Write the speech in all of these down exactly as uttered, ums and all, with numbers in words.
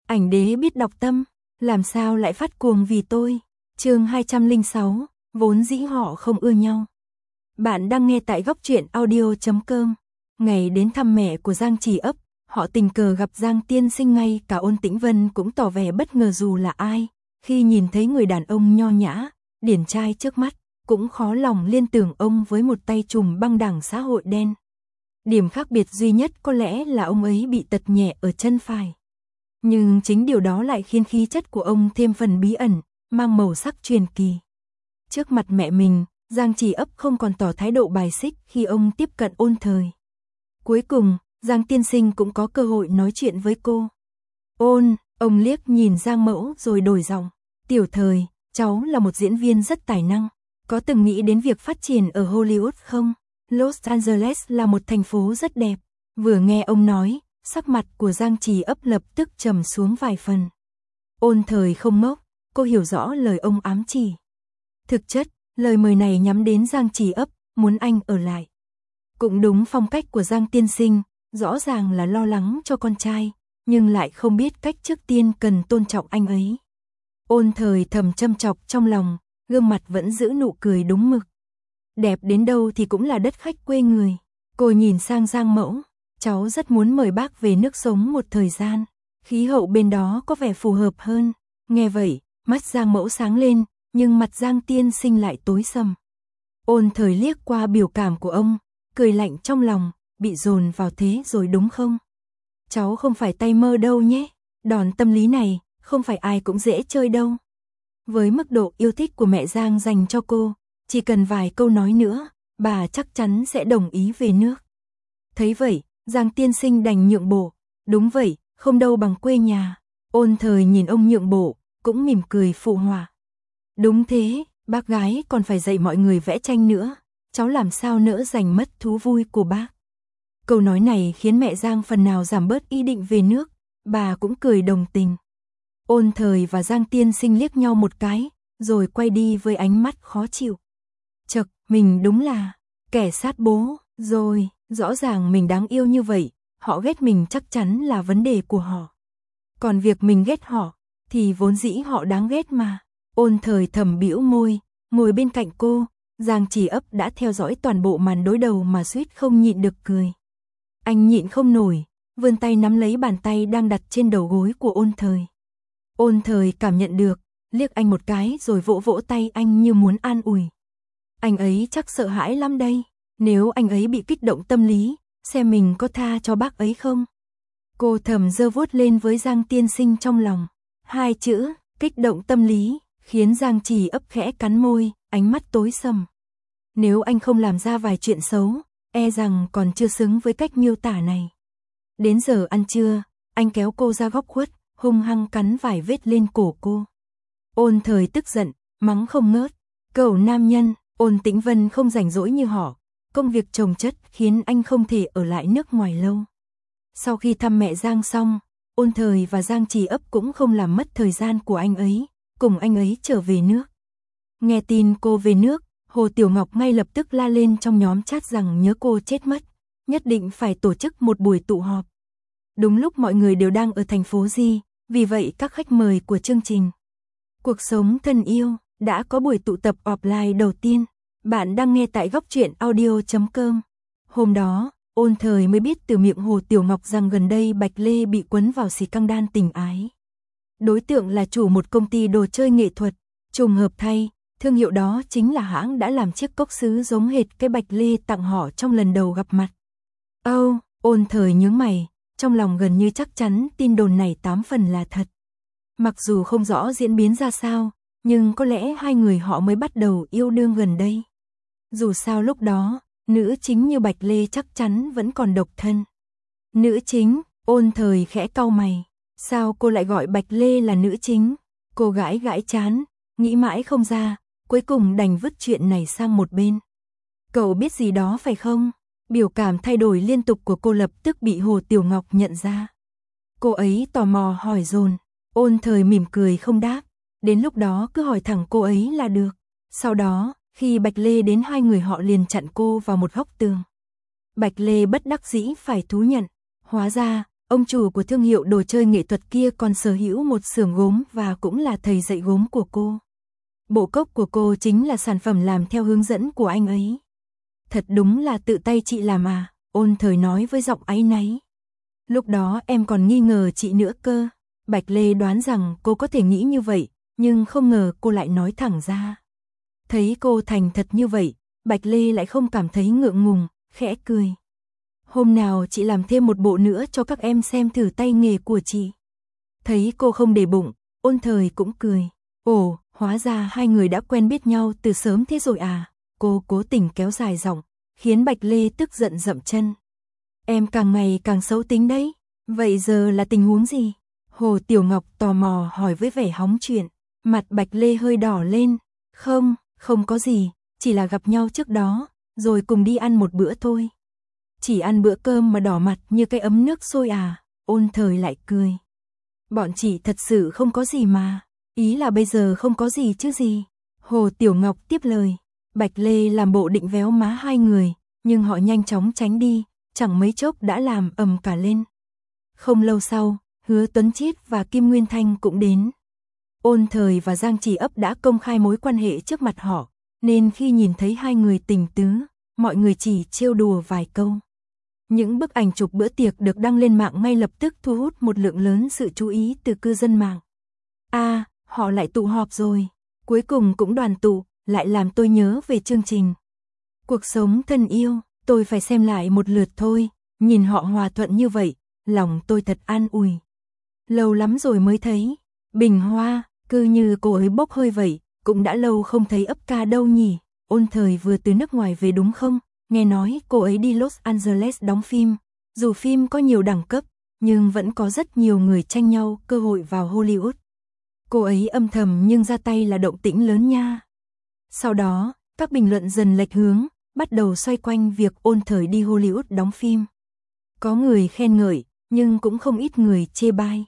Ảnh đế biết đọc tâm, làm sao lại phát cuồng vì tôi. Chương hai trăm lẻ sáu, vốn dĩ họ không ưa nhau. Bạn đang nghe tại góc truyện audio chấm com. Ngày đến thăm mẹ của Giang Chỉ Ấp, họ tình cờ gặp Giang tiên sinh, ngay cả Ôn Tĩnh Vân cũng tỏ vẻ bất ngờ dù là ai. Khi nhìn thấy người đàn ông nho nhã, điển trai trước mắt, cũng khó lòng liên tưởng ông với một tay trùm băng đảng xã hội đen. Điểm khác biệt duy nhất có lẽ là ông ấy bị tật nhẹ ở chân phải. Nhưng chính điều đó lại khiến khí chất của ông thêm phần bí ẩn, mang màu sắc truyền kỳ. Trước mặt mẹ mình, Giang Chỉ Ấp không còn tỏ thái độ bài xích khi ông tiếp cận Ôn Thời. Cuối cùng, Giang tiên sinh cũng có cơ hội nói chuyện với cô. Ôn, ông liếc nhìn Giang mẫu rồi đổi giọng. Tiểu Thời, cháu là một diễn viên rất tài năng. Có từng nghĩ đến việc phát triển ở Hollywood không? Los Angeles là một thành phố rất đẹp. Vừa nghe ông nói, sắc mặt của Giang Chỉ Ấp lập tức trầm xuống vài phần. Ôn Thời không ngốc, cô hiểu rõ lời ông ám chỉ. Thực chất, lời mời này nhắm đến Giang Chỉ Ấp, muốn anh ở lại. Cũng đúng phong cách của Giang tiên sinh, rõ ràng là lo lắng cho con trai, nhưng lại không biết cách trước tiên cần tôn trọng anh ấy. Ôn Thời thầm châm chọc trong lòng, gương mặt vẫn giữ nụ cười đúng mực. Đẹp đến đâu thì cũng là đất khách quê người. Cô nhìn sang Giang mẫu, cháu rất muốn mời bác về nước sống một thời gian. Khí hậu bên đó có vẻ phù hợp hơn. Nghe vậy, mắt Giang mẫu sáng lên, nhưng mặt Giang tiên sinh lại tối sầm. Ôn Thời liếc qua biểu cảm của ông, cười lạnh trong lòng, bị dồn vào thế rồi đúng không? Cháu không phải tay mơ đâu nhé, đòn tâm lý này, không phải ai cũng dễ chơi đâu. Với mức độ yêu thích của mẹ Giang dành cho cô, chỉ cần vài câu nói nữa, bà chắc chắn sẽ đồng ý về nước. Thấy vậy, Giang tiên sinh đành nhượng bộ. Đúng vậy, không đâu bằng quê nhà. Ôn Thời nhìn ông nhượng bộ, cũng mỉm cười phụ họa. Đúng thế, bác gái còn phải dạy mọi người vẽ tranh nữa. Cháu làm sao nỡ giành mất thú vui của bác. Câu nói này khiến mẹ Giang phần nào giảm bớt ý định về nước. Bà cũng cười đồng tình. Ôn Thời và Giang tiên sinh liếc nhau một cái, rồi quay đi với ánh mắt khó chịu. Chậc, mình đúng là kẻ sát bố, rồi, rõ ràng mình đáng yêu như vậy, họ ghét mình chắc chắn là vấn đề của họ. Còn việc mình ghét họ, thì vốn dĩ họ đáng ghét mà. Ôn Thời thầm bĩu môi, ngồi bên cạnh cô, Giang Chỉ Ấp đã theo dõi toàn bộ màn đối đầu mà suýt không nhịn được cười. Anh nhịn không nổi, vươn tay nắm lấy bàn tay đang đặt trên đầu gối của Ôn Thời. Ôn Thời cảm nhận được, liếc anh một cái rồi vỗ vỗ tay anh như muốn an ủi. Anh ấy chắc sợ hãi lắm đây, nếu anh ấy bị kích động tâm lý, xem mình có tha cho bác ấy không. Cô thầm giơ vuốt lên với Giang tiên sinh trong lòng. Hai chữ, kích động tâm lý, khiến Giang Chỉ Ấp khẽ cắn môi, ánh mắt tối sầm. Nếu anh không làm ra vài chuyện xấu, e rằng còn chưa xứng với cách miêu tả này. Đến giờ ăn trưa, anh kéo cô ra góc khuất, hung hăng cắn vài vết lên cổ cô. Ôn Thời tức giận, mắng không ngớt. Cậu nam nhân, Ôn Tĩnh Vân không rảnh rỗi như họ. Công việc chồng chất khiến anh không thể ở lại nước ngoài lâu. Sau khi thăm mẹ Giang xong, Ôn Thời và Giang Chỉ Ấp cũng không làm mất thời gian của anh ấy, cùng anh ấy trở về nước. Nghe tin cô về nước, Hồ Tiểu Ngọc ngay lập tức la lên trong nhóm chat rằng nhớ cô chết mất, nhất định phải tổ chức một buổi tụ họp. Đúng lúc mọi người đều đang ở thành phố Di, vì vậy các khách mời của chương trình Cuộc Sống Thân Yêu đã có buổi tụ tập offline đầu tiên. Bạn đang nghe tại góc truyện audio chấm com. Hôm đó, Ôn Thời mới biết từ miệng Hồ Tiểu Ngọc rằng gần đây Bạch Lê bị quấn vào xì căng đan tình ái. Đối tượng là chủ một công ty đồ chơi nghệ thuật. Trùng hợp thay, thương hiệu đó chính là hãng đã làm chiếc cốc sứ giống hệt cái Bạch Lê tặng họ trong lần đầu gặp mặt. Âu, oh, Ôn Thời nhướng mày, trong lòng gần như chắc chắn tin đồn này tám phần là thật. Mặc dù không rõ diễn biến ra sao, nhưng có lẽ hai người họ mới bắt đầu yêu đương gần đây. Dù sao lúc đó, nữ chính như Bạch Lê chắc chắn vẫn còn độc thân. Nữ chính, Ôn Thời khẽ cau mày. Sao cô lại gọi Bạch Lê là nữ chính? Cô gãi gãi chán, nghĩ mãi không ra, cuối cùng đành vứt chuyện này sang một bên. Cậu biết gì đó phải không? Biểu cảm thay đổi liên tục của cô lập tức bị Hồ Tiểu Ngọc nhận ra. Cô ấy tò mò hỏi dồn. Ôn Thời mỉm cười không đáp. Đến lúc đó cứ hỏi thẳng cô ấy là được. Sau đó, khi Bạch Lê đến hai người họ liền chặn cô vào một góc tường. Bạch Lê bất đắc dĩ phải thú nhận. Hóa ra, Ông chủ của thương hiệu đồ chơi nghệ thuật kia còn sở hữu một xưởng gốm và cũng là thầy dạy gốm của cô. Bộ cốc của cô chính là sản phẩm làm theo hướng dẫn của anh ấy. Thật đúng là tự tay chị làm à, Ôn Thời nói với giọng áy náy. Lúc đó em còn nghi ngờ chị nữa cơ. Bạch Lê đoán rằng cô có thể nghĩ như vậy, nhưng không ngờ cô lại nói thẳng ra. Thấy cô thành thật như vậy, Bạch Lê lại không cảm thấy ngượng ngùng, khẽ cười. Hôm nào chị làm thêm một bộ nữa cho các em xem thử tay nghề của chị. Thấy cô không để bụng, Ôn Thời cũng cười. Ồ, hóa ra hai người đã quen biết nhau từ sớm thế rồi à. Cô cố tình kéo dài giọng, khiến Bạch Lê tức giận dậm chân. Em càng ngày càng xấu tính đấy. Vậy giờ là tình huống gì? Hồ Tiểu Ngọc tò mò hỏi với vẻ hóng chuyện. Mặt Bạch Lê hơi đỏ lên. Không, không có gì, chỉ là gặp nhau trước đó, rồi cùng đi ăn một bữa thôi. Chỉ ăn bữa cơm mà đỏ mặt như cái ấm nước sôi à? Ôn Thời lại cười. Bọn chị thật sự không có gì mà. Ý là bây giờ không có gì chứ gì. Hồ Tiểu Ngọc tiếp lời. Bạch Lê làm bộ định véo má hai người, nhưng họ nhanh chóng tránh đi, chẳng mấy chốc đã làm ầm cả lên. Không lâu sau, Hứa Tuấn Chiết và Kim Nguyên Thanh cũng đến. Ôn Thời và Giang Chỉ Ấp đã công khai mối quan hệ trước mặt họ, nên khi nhìn thấy hai người tình tứ, mọi người chỉ trêu đùa vài câu. Những bức ảnh chụp bữa tiệc được đăng lên mạng ngay lập tức thu hút một lượng lớn sự chú ý từ cư dân mạng. À, họ lại tụ họp rồi, cuối cùng cũng đoàn tụ, lại làm tôi nhớ về chương trình Cuộc Sống Thân Yêu, tôi phải xem lại một lượt thôi, nhìn họ hòa thuận như vậy, lòng tôi thật an ủi. Lâu lắm rồi mới thấy, Bình Hoa, cứ như cô ấy bốc hơi vậy, cũng đã lâu không thấy Ấp Ca đâu nhỉ. Ôn Thời vừa từ nước ngoài về đúng không? Nghe nói cô ấy đi Los Angeles đóng phim, dù phim có nhiều đẳng cấp, nhưng vẫn có rất nhiều người tranh nhau cơ hội vào Hollywood. Cô ấy âm thầm nhưng ra tay là động tĩnh lớn nha. Sau đó, các bình luận dần lệch hướng, bắt đầu xoay quanh việc Ôn Thời đi Hollywood đóng phim. Có người khen ngợi, nhưng cũng không ít người chê bai.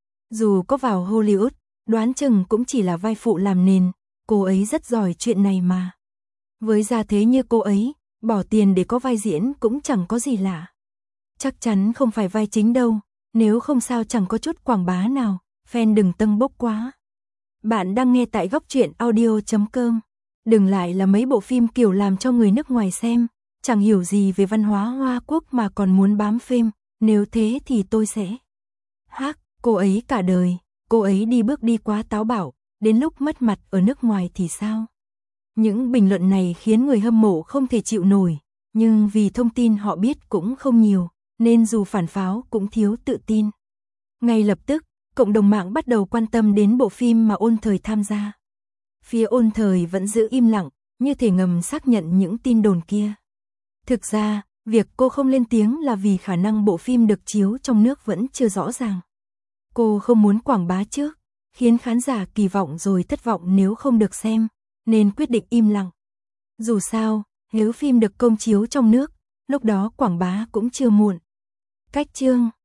Dù có vào Hollywood, đoán chừng cũng chỉ là vai phụ làm nền, cô ấy rất giỏi chuyện này mà. Với gia thế như cô ấy, bỏ tiền để có vai diễn cũng chẳng có gì lạ. Chắc chắn không phải vai chính đâu, nếu không sao chẳng có chút quảng bá nào, fan đừng tâng bốc quá. Bạn đang nghe tại góc truyện audio chấm com. Đừng lại là mấy bộ phim kiểu làm cho người nước ngoài xem, chẳng hiểu gì về văn hóa Hoa Quốc mà còn muốn bám phim, nếu thế thì tôi sẽ. Hắc, cô ấy cả đời, cô ấy đi bước đi quá táo bạo, đến lúc mất mặt ở nước ngoài thì sao? Những bình luận này khiến người hâm mộ không thể chịu nổi, nhưng vì thông tin họ biết cũng không nhiều, nên dù phản pháo cũng thiếu tự tin. Ngay lập tức, cộng đồng mạng bắt đầu quan tâm đến bộ phim mà Ôn Thời tham gia. Phía Ôn Thời vẫn giữ im lặng, như thể ngầm xác nhận những tin đồn kia. Thực ra, việc cô không lên tiếng là vì khả năng bộ phim được chiếu trong nước vẫn chưa rõ ràng. Cô không muốn quảng bá trước, khiến khán giả kỳ vọng rồi thất vọng nếu không được xem, nên quyết định im lặng. Dù sao, nếu phim được công chiếu trong nước, lúc đó quảng bá cũng chưa muộn. Cách chương